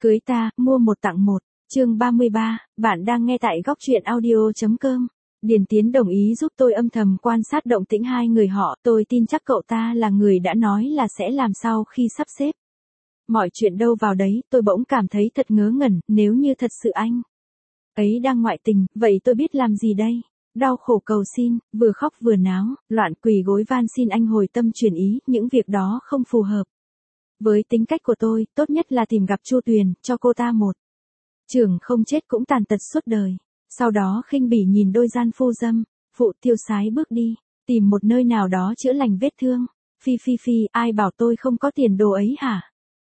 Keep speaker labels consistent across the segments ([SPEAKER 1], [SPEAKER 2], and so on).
[SPEAKER 1] Cưới ta, mua một tặng một. Chương 33, bạn đang nghe tại góc truyện audio.com. Điền Tiến đồng ý giúp tôi âm thầm quan sát động tĩnh hai người họ, tôi tin chắc cậu ta là người đã nói là sẽ làm sau khi sắp xếp. Mọi chuyện đâu vào đấy, tôi bỗng cảm thấy thật ngớ ngẩn, nếu như thật sự anh ấy đang ngoại tình, vậy tôi biết làm gì đây? Đau khổ cầu xin, vừa khóc vừa náo, loạn quỳ gối van xin anh hồi tâm chuyển ý, những việc đó không phù hợp với tính cách của tôi, tốt nhất là tìm gặp Chu Tuyền, cho cô ta một trường không chết cũng tàn tật suốt đời. Sau đó khinh bỉ nhìn đôi gian phu dâm, phụ tiêu sái bước đi, tìm một nơi nào đó chữa lành vết thương. Phi, ai bảo tôi không có tiền đồ ấy hả?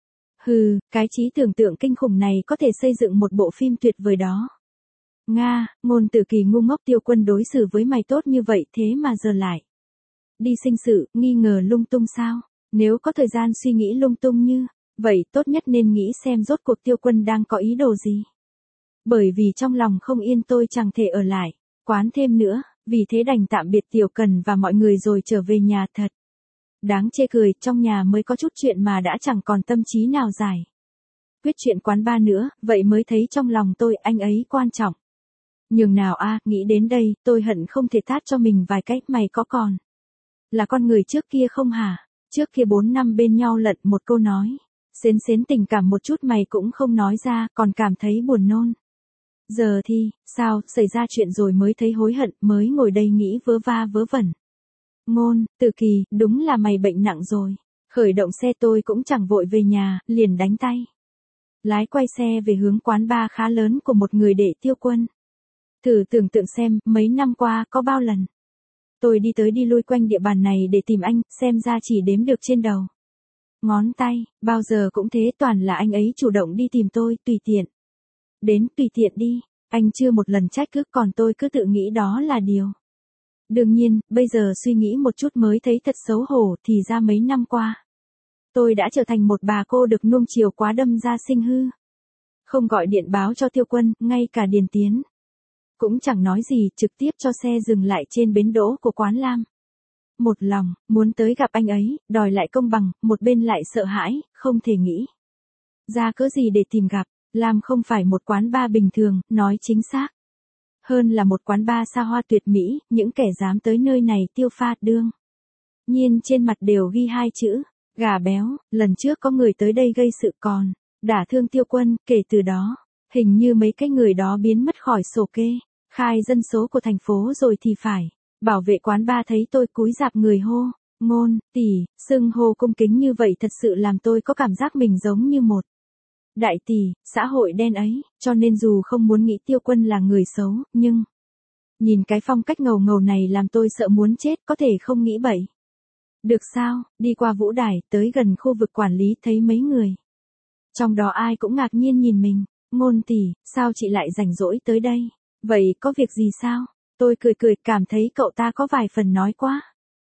[SPEAKER 1] Hừ, cái trí tưởng tượng kinh khủng này có thể xây dựng một bộ phim tuyệt vời đó. Nga, Ngôn Tử Kỳ ngu ngốc, Tiêu Quân đối xử với mày tốt như vậy thế mà giờ lại đi sinh sự, nghi ngờ lung tung sao? Nếu có thời gian suy nghĩ lung tung như vậy, tốt nhất nên nghĩ xem rốt cuộc Tiêu Quân đang có ý đồ gì. Bởi vì trong lòng không yên tôi chẳng thể ở lại quán thêm nữa, vì thế đành tạm biệt Tiểu Cần và mọi người rồi trở về nhà. Thật đáng chê cười, trong nhà mới có chút chuyện mà đã chẳng còn tâm trí nào giải quyết chuyện quán bar nữa, vậy mới thấy trong lòng tôi anh ấy quan trọng nhường nào a. Nghĩ đến đây, tôi hận không thể tát cho mình vài cái. Mày có còn là con người trước kia không hả? Trước kia 4 năm bên nhau lận một câu nói xến tình cảm một chút mày cũng không nói ra, còn cảm thấy buồn nôn. Giờ thì, sao, xảy ra chuyện rồi mới thấy hối hận, mới ngồi đây nghĩ vớ va vớ vẩn. Ngôn Tử Kỳ, đúng là mày bệnh nặng rồi. Khởi động xe, tôi cũng chẳng vội về nhà, liền đánh tay lái quay xe về hướng quán bar khá lớn của một người đệ Tiêu Quân. Thử tưởng tượng xem, mấy năm qua có bao lần tôi đi tới đi lui quanh địa bàn này để tìm anh, xem ra chỉ đếm được trên đầu ngón tay. Bao giờ cũng thế, toàn là anh ấy chủ động đi tìm tôi, tùy tiện đến tùy tiện đi. Anh chưa một lần trách cứ, còn tôi cứ tự nghĩ đó là điều đương nhiên. Bây giờ suy nghĩ một chút mới thấy thật xấu hổ, thì ra mấy năm qua tôi đã trở thành một bà cô được nuông chiều quá đâm ra sinh hư. Không gọi điện báo cho Tiêu Quân, ngay cả Điền Tiến cũng chẳng nói gì, trực tiếp cho xe dừng lại trên bến đỗ của quán Lam. Một lòng muốn tới gặp anh ấy, đòi lại công bằng, một bên lại sợ hãi, không thể nghĩ ra cớ gì để tìm gặp. Lam không phải một quán bar bình thường, nói chính xác hơn là một quán bar xa hoa tuyệt mỹ. Những kẻ dám tới nơi này tiêu pha đương nhiên trên mặt đều ghi hai chữ gà béo. Lần trước có người tới đây gây sự còn đả thương Tiêu Quân, kể từ đó hình như mấy cái người đó biến mất khỏi sổ kê khai dân số của thành phố rồi thì phải. Bảo vệ quán bar thấy tôi cúi rạp người hô Ngôn tỷ, xưng hô cung kính như vậy thật sự làm tôi có cảm giác mình giống như một đại tỷ xã hội đen ấy. Cho nên dù không muốn nghĩ Tiêu Quân là người xấu, nhưng nhìn cái phong cách ngầu ngầu này làm tôi sợ muốn chết, có thể không nghĩ bậy được sao? Đi qua vũ đài, tới gần khu vực quản lý, thấy mấy người trong đó ai cũng ngạc nhiên nhìn mình. Ngôn tỷ, sao chị lại rảnh rỗi tới đây? Vậy có việc gì sao? Tôi cười, cảm thấy cậu ta có vài phần nói quá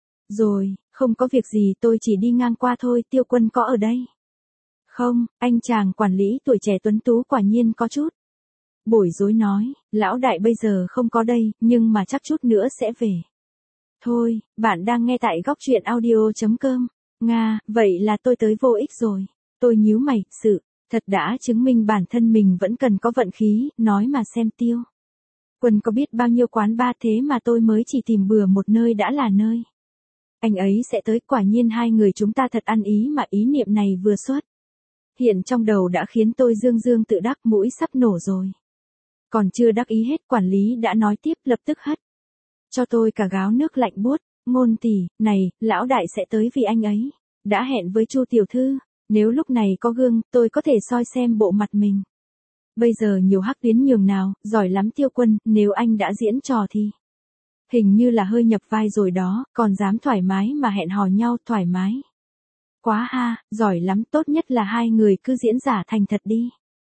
[SPEAKER 1] rồi. Không có việc gì, tôi chỉ đi ngang qua thôi. Tiêu Quân có ở đây không? Anh chàng quản lý tuổi trẻ tuấn tú quả nhiên có chút bối rối nói, lão đại bây giờ không có đây, nhưng mà chắc chút nữa sẽ về. Thôi, bạn đang nghe tại góc truyện audio.com. Nga, vậy là tôi tới vô ích rồi. Tôi nhíu mày, sự thật đã chứng minh bản thân mình vẫn cần có vận khí. Nói mà xem, Tiêu Quân có biết bao nhiêu quán bar, thế mà tôi mới chỉ tìm bừa một nơi đã là nơi anh ấy sẽ tới. Quả nhiên hai người chúng ta thật ăn ý mà. Ý niệm này vừa xuất hiện trong đầu đã khiến tôi dương tự đắc, mũi sắp nổ rồi. Còn chưa đắc ý hết, quản lý đã nói tiếp, lập tức hất cho tôi cả gáo nước lạnh buốt. Ngôn tỷ, này, lão đại sẽ tới vì anh ấy đã hẹn với Chu tiểu thư. Nếu lúc này có gương, tôi có thể soi xem bộ mặt mình bây giờ nhiều hắc tuyến nhường nào. Giỏi lắm Tiêu Quân, nếu anh đã diễn trò thì hình như là hơi nhập vai rồi đó, còn dám thoải mái mà hẹn hò nhau. Thoải mái quá ha, giỏi lắm. Tốt nhất là hai người cứ diễn giả thành thật đi.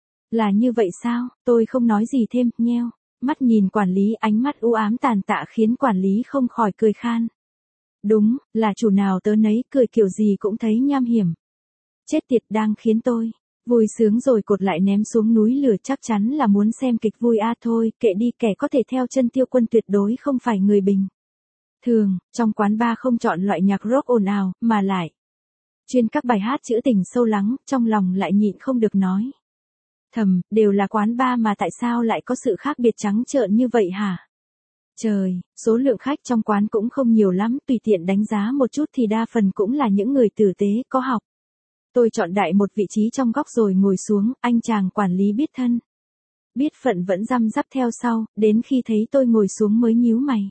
[SPEAKER 1] Là như vậy sao? Tôi không nói gì thêm, nheo mắt nhìn quản lý, ánh mắt u ám tàn tạ khiến quản lý không khỏi cười khan. Đúng, là chủ nào tớ nấy, cười kiểu gì cũng thấy nham hiểm. Chết tiệt, đang khiến tôi vui sướng rồi cột lại ném xuống núi lửa. Chắc chắn là muốn xem kịch vui a. Thôi, kệ đi, kẻ có thể theo chân Tiêu Quân tuyệt đối không phải người bình thường. Trong quán bar không chọn loại nhạc rock ồn ào, mà lại chuyên các bài hát trữ tình sâu lắng. Trong lòng lại nhịn không được nói thầm, đều là quán bar mà tại sao lại có sự khác biệt trắng trợn như vậy hả? Trời, số lượng khách trong quán cũng không nhiều lắm, tùy tiện đánh giá một chút thì đa phần cũng là những người tử tế, có học. Tôi chọn đại một vị trí trong góc rồi ngồi xuống, anh chàng quản lý biết thân. Biết phận vẫn răm rắp theo sau, đến khi thấy tôi ngồi xuống mới nhíu mày.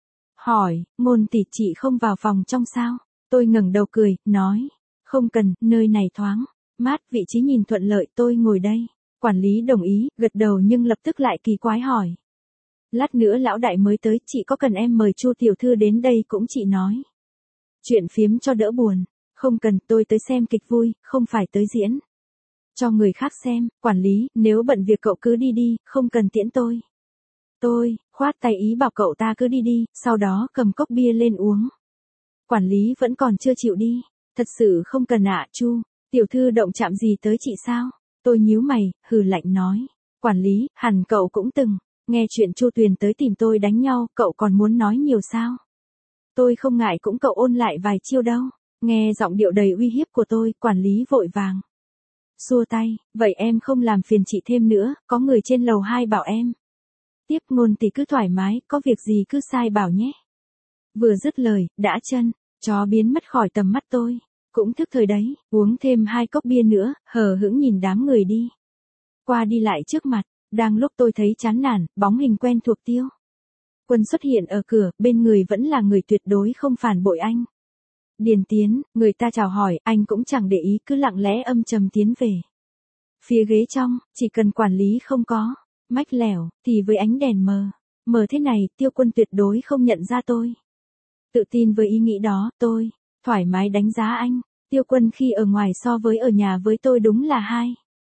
[SPEAKER 1] Hỏi, Ngôn tỷ chị không vào phòng trong sao? Tôi ngẩng đầu cười, nói. Không cần, nơi này thoáng. Mát, vị trí nhìn thuận lợi, tôi ngồi đây. Quản lý đồng ý, gật đầu nhưng lập tức lại kỳ quái hỏi. Lát nữa lão đại mới tới, chị có cần em mời Chu tiểu thư đến đây cũng chị nói. Chuyện phiếm cho đỡ buồn. Không cần, tôi tới xem kịch vui, không phải tới diễn. Cho người khác xem, quản lý, nếu bận việc cậu cứ đi đi, không cần tiễn tôi. Tôi, khoát tay ý bảo cậu ta cứ đi đi, sau đó cầm cốc bia lên uống. Quản lý vẫn còn chưa chịu đi. Thật sự không cần ạ, Chu. Tiểu thư động chạm gì tới chị sao? Tôi nhíu mày, hừ lạnh nói. Quản lý, hẳn cậu cũng từng nghe chuyện Chu Tuyền tới tìm tôi đánh nhau, cậu còn muốn nói nhiều sao? Tôi không ngại cũng cậu ôn lại vài chiêu đâu. Nghe giọng điệu đầy uy hiếp của tôi, quản lý vội vàng xua tay, vậy em không làm phiền chị thêm nữa, có người trên lầu 2 bảo em. Tiếp Ngôn tỷ cứ thoải mái, có việc gì cứ sai bảo nhé. Vừa dứt lời, đã chân, chó biến mất khỏi tầm mắt tôi. Cũng thức thời đấy, uống thêm 2 cốc bia nữa, hờ hững nhìn đám người đi qua đi lại trước mặt, đang lúc tôi thấy chán nản, bóng hình quen thuộc Tiêu Quân xuất hiện ở cửa, bên người vẫn là người tuyệt đối không phản bội anh. Điền Tiến, người ta chào hỏi, anh cũng chẳng để ý cứ lặng lẽ âm trầm tiến về phía ghế trong, chỉ cần quản lý không có mách lẻo, thì với ánh đèn mờ thế này, Tiêu Quân tuyệt đối không nhận ra tôi. Tự tin với ý nghĩ đó, tôi thoải mái đánh giá anh. Tiêu Quân khi ở ngoài so với ở nhà với tôi đúng là hai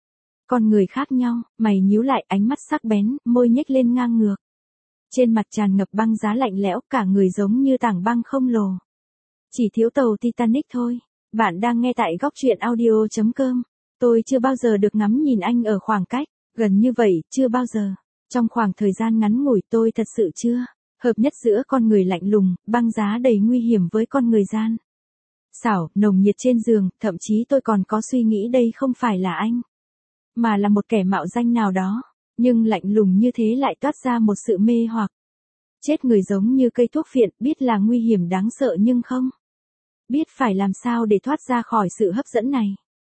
[SPEAKER 1] con người khác nhau, mày nhíu lại, ánh mắt sắc bén, môi nhếch lên ngang ngược. Trên mặt tràn ngập băng giá lạnh lẽo, cả người giống như tảng băng không lồ. Chỉ thiếu tàu Titanic thôi. Bạn đang nghe tại góc truyện audio.com. Tôi chưa bao giờ được ngắm nhìn anh ở khoảng cách gần như vậy, chưa bao giờ. Trong khoảng thời gian ngắn ngủi tôi thật sự chưa hợp nhất giữa con người lạnh lùng, băng giá đầy nguy hiểm với con người gian xảo, nồng nhiệt trên giường, thậm chí tôi còn có suy nghĩ đây không phải là anh, mà là một kẻ mạo danh nào đó, nhưng lạnh lùng như thế lại toát ra một sự mê hoặc. Chết người giống như cây thuốc phiện, biết là nguy hiểm đáng sợ nhưng không biết phải làm sao để thoát ra khỏi sự hấp dẫn này.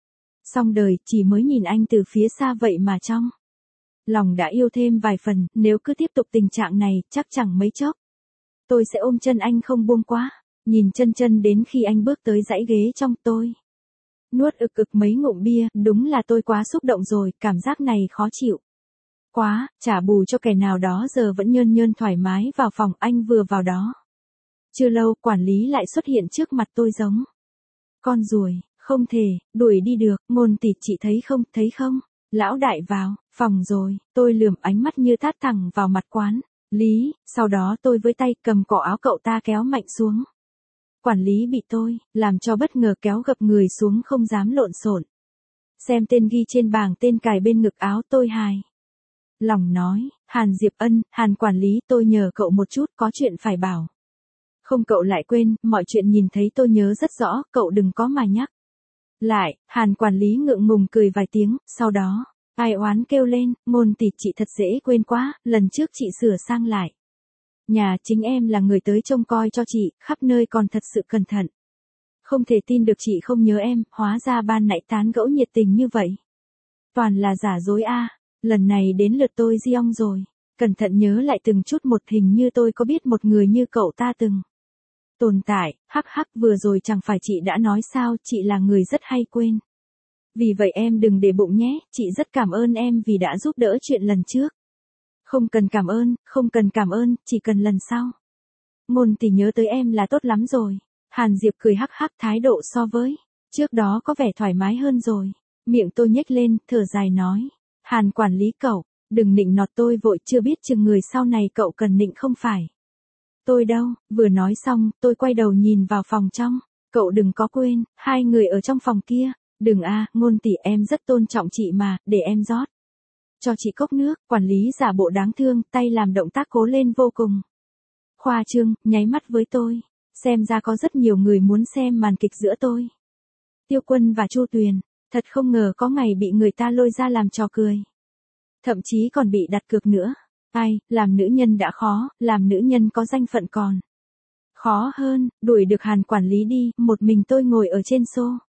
[SPEAKER 1] Xong đời, chỉ mới nhìn anh từ phía xa vậy mà trong lòng đã yêu thêm vài phần, nếu cứ tiếp tục tình trạng này, chắc chẳng mấy chốc tôi sẽ ôm chân anh không buông quá. Nhìn chân đến khi anh bước tới dãy ghế trong, tôi nuốt ực ực mấy ngụm bia, đúng là tôi quá xúc động rồi, cảm giác này khó chịu quá, trả bù cho kẻ nào đó giờ vẫn nhơn thoải mái vào phòng. Anh vừa vào đó chưa lâu, quản lý lại xuất hiện trước mặt tôi giống con ruồi, không thể đuổi đi được. Ngôn tỷ, chị thấy không, lão đại vào phòng rồi. Tôi lườm ánh mắt như tát thẳng vào mặt quản lý, sau đó tôi với tay cầm cổ áo cậu ta kéo mạnh xuống. Quản lý bị tôi làm cho bất ngờ, kéo gập người xuống không dám lộn xộn. Xem tên ghi trên bảng tên cài bên ngực áo, tôi hài lòng nói, Hàn Diệp Ân, Hàn quản lý, tôi nhờ cậu một chút, có chuyện phải bảo. Không, cậu lại quên, mọi chuyện nhìn thấy tôi nhớ rất rõ, cậu đừng có mà nhắc lại. Hàn quản lý ngượng ngùng cười vài tiếng, sau đó ai oán kêu lên, Ngôn tỷ, chị thật dễ quên quá, lần trước chị sửa sang lại nhà, chính em là người tới trông coi cho chị, khắp nơi còn thật sự cẩn thận. Không thể tin được chị không nhớ em, hóa ra ban nãy tán gẫu nhiệt tình như vậy toàn là giả dối a. Lần này đến lượt tôi Giong rồi. Cẩn thận nhớ lại từng chút một, hình như tôi có biết một người như cậu ta từng tồn tại. Hắc hắc, vừa rồi chẳng phải chị đã nói sao, chị là người rất hay quên. Vì vậy em đừng để bụng nhé, chị rất cảm ơn em vì đã giúp đỡ chuyện lần trước. Không cần cảm ơn, chỉ cần lần sau Ngôn tỷ nhớ tới em là tốt lắm rồi. Hàn Diệp cười hắc hắc, thái độ so với trước đó có vẻ thoải mái hơn rồi. Miệng tôi nhếch lên, thở dài nói, Hàn quản lý cậu, đừng nịnh nọt tôi vội, chưa biết chừng người sau này cậu cần nịnh không phải tôi đâu. Vừa nói xong, tôi quay đầu nhìn vào phòng trong. Cậu đừng có quên, hai người ở trong phòng kia. Đừng a, Ngôn tỷ, em rất tôn trọng chị mà, để em rót cho chị cốc nước. Quản lý giả bộ đáng thương, tay làm động tác cố lên vô cùng khoa trương, nháy mắt với tôi. Xem ra có rất nhiều người muốn xem màn kịch giữa tôi, Tiêu Quân và Chu Tuyền. Thật không ngờ có ngày bị người ta lôi ra làm trò cười. thậm chí còn bị đặt cược nữa. Ai, làm nữ nhân đã khó, làm nữ nhân có danh phận còn khó hơn, đuổi được Hàn quản lý đi, một mình tôi ngồi ở trên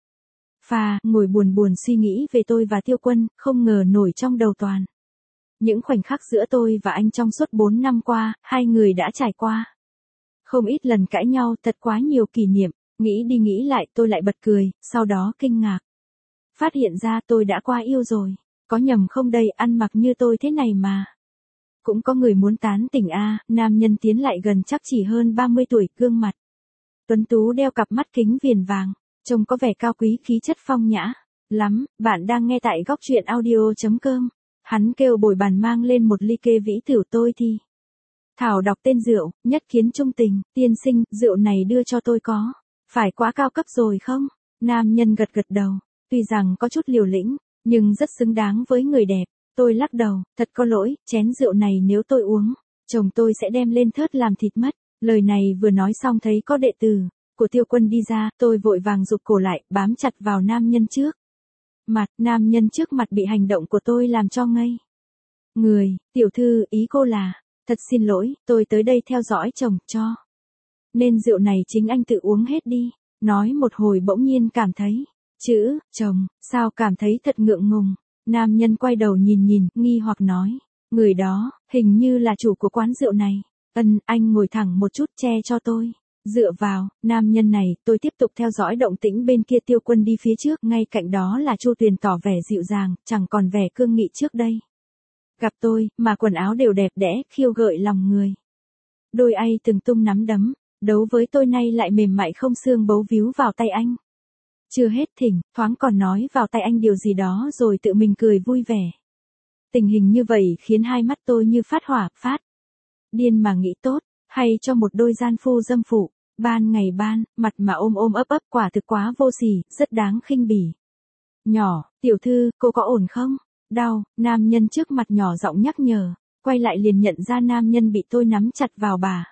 [SPEAKER 1] sofa, ngồi buồn buồn suy nghĩ về tôi và Tiêu Quân, không ngờ nổi trong đầu toàn những khoảnh khắc giữa tôi và anh trong suốt 4 năm qua, hai người đã trải qua không ít lần cãi nhau, thật quá nhiều kỷ niệm, nghĩ đi nghĩ lại tôi lại bật cười, sau đó kinh ngạc. Phát hiện ra tôi đã qua yêu rồi, có nhầm không đây, ăn mặc như tôi thế này mà. Cũng có người muốn tán tỉnh a. Nam nhân tiến lại gần chắc chỉ hơn 30 tuổi, gương mặt tuấn tú, đeo cặp mắt kính viền vàng, trông có vẻ cao quý, khí chất phong nhã lắm. Bạn đang nghe tại góc truyện audio.com. Hắn kêu bồi bàn mang lên một ly kê vĩ thử, tôi thì thảo đọc tên rượu, nhất kiến trung tình, tiên sinh, rượu này đưa cho tôi có phải quá cao cấp rồi không? Nam nhân gật gật đầu, tuy rằng có chút liều lĩnh, nhưng rất xứng đáng với người đẹp. Tôi lắc đầu, thật có lỗi, chén rượu này nếu tôi uống, chồng tôi sẽ đem lên thớt làm thịt mất. Lời này vừa nói xong thấy có đệ tử của Tiêu Quân đi ra, tôi vội vàng rụt cổ lại, bám chặt vào nam nhân trước mặt. Nam nhân trước mặt bị hành động của tôi làm cho ngây người. Tiểu thư, ý cô là, thật xin lỗi, tôi tới đây theo dõi chồng, cho nên rượu này chính anh tự uống hết đi. Nói một hồi bỗng nhiên cảm thấy, chữ, chồng, sao cảm thấy thật ngượng ngùng. Nam nhân quay đầu nhìn nhìn, nghi hoặc nói, người đó, hình như là chủ của quán rượu này. Anh ngồi thẳng một chút, che cho tôi dựa vào. Nam nhân này, tôi tiếp tục theo dõi động tĩnh bên kia. Tiêu Quân đi phía trước, ngay cạnh đó là Chu Tuyền tỏ vẻ dịu dàng, chẳng còn vẻ cương nghị trước đây. Gặp tôi, mà quần áo đều đẹp đẽ, khiêu gợi lòng người. Đôi ai từng tung nắm đấm, đấu với tôi nay lại mềm mại không xương, bấu víu vào tay anh. Chưa hết thỉnh, thoáng còn nói vào tay anh điều gì đó rồi tự mình cười vui vẻ. Tình hình như vậy khiến hai mắt tôi như phát hỏa, phát điên mà nghĩ tốt, hay cho một đôi gian phu dâm phụ, ban ngày ban, mặt mà ôm ôm ấp ấp, quả thực quá vô sỉ, rất đáng khinh bỉ. Nhỏ, tiểu thư, cô có ổn không? Đau, nam nhân trước mặt nhỏ giọng nhắc nhở, quay lại liền nhận ra nam nhân bị tôi nắm chặt vào bả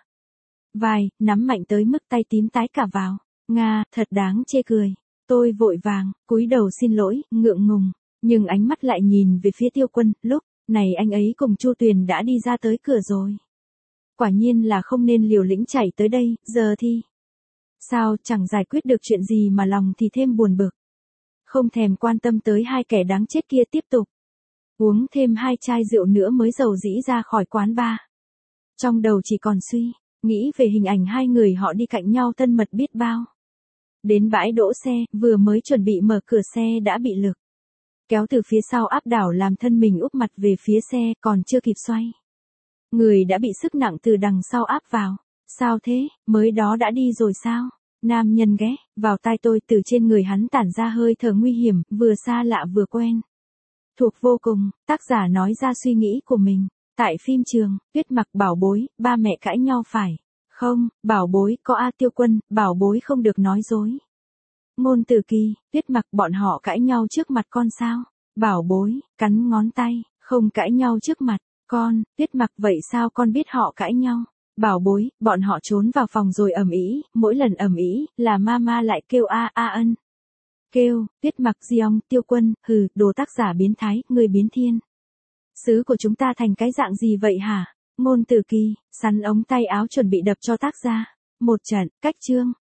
[SPEAKER 1] vai, nắm mạnh tới mức tay tím tái cả vào. Nga, thật đáng chê cười. Tôi vội vàng, cúi đầu xin lỗi, ngượng ngùng, nhưng ánh mắt lại nhìn về phía Tiêu Quân. Lúc này anh ấy cùng Chu Tuyền đã đi ra tới cửa rồi. Quả nhiên là không nên liều lĩnh chạy tới đây, giờ thì sao, chẳng giải quyết được chuyện gì mà lòng thì thêm buồn bực. Không thèm quan tâm tới hai kẻ đáng chết kia, tiếp tục uống thêm 2 chai rượu nữa mới dầu dĩ ra khỏi quán bar. Trong đầu chỉ còn suy nghĩ về hình ảnh hai người họ đi cạnh nhau thân mật biết bao. Đến bãi đỗ xe, vừa mới chuẩn bị mở cửa xe đã bị lực kéo từ phía sau áp đảo, làm thân mình úp mặt về phía xe, còn chưa kịp xoay người đã bị sức nặng từ đằng sau áp vào. Sao thế, mới đó đã đi rồi sao? Nam nhân ghé vào tai tôi, từ trên người hắn tản ra hơi thở nguy hiểm, vừa xa lạ vừa quen thuộc vô cùng. Tác giả nói ra suy nghĩ của mình. Tại phim trường, Tuyết Mặc, bảo bối, ba mẹ cãi nhau phải không? Bảo bối, có a. Tiêu Quân, bảo bối không được nói dối. Ngôn Từ Kỳ, Tuyết Mặc, bọn họ cãi nhau trước mặt con sao? Bảo bối, cắn ngón tay, không cãi nhau trước mặt con. Tuyết Mặc, vậy sao con biết họ cãi nhau? Bảo bối, bọn họ trốn vào phòng rồi ầm ĩ, mỗi lần ầm ĩ là mama lại kêu a a ân. Kêu. Tuyết Mặc, Giong. Tiêu Quân, hừ, đồ tác giả biến thái, người biến thiên sứ của chúng ta thành cái dạng gì vậy hả? Ngôn Từ Kỳ, sắn ống tay áo chuẩn bị đập cho tác giả một trận. Cách chương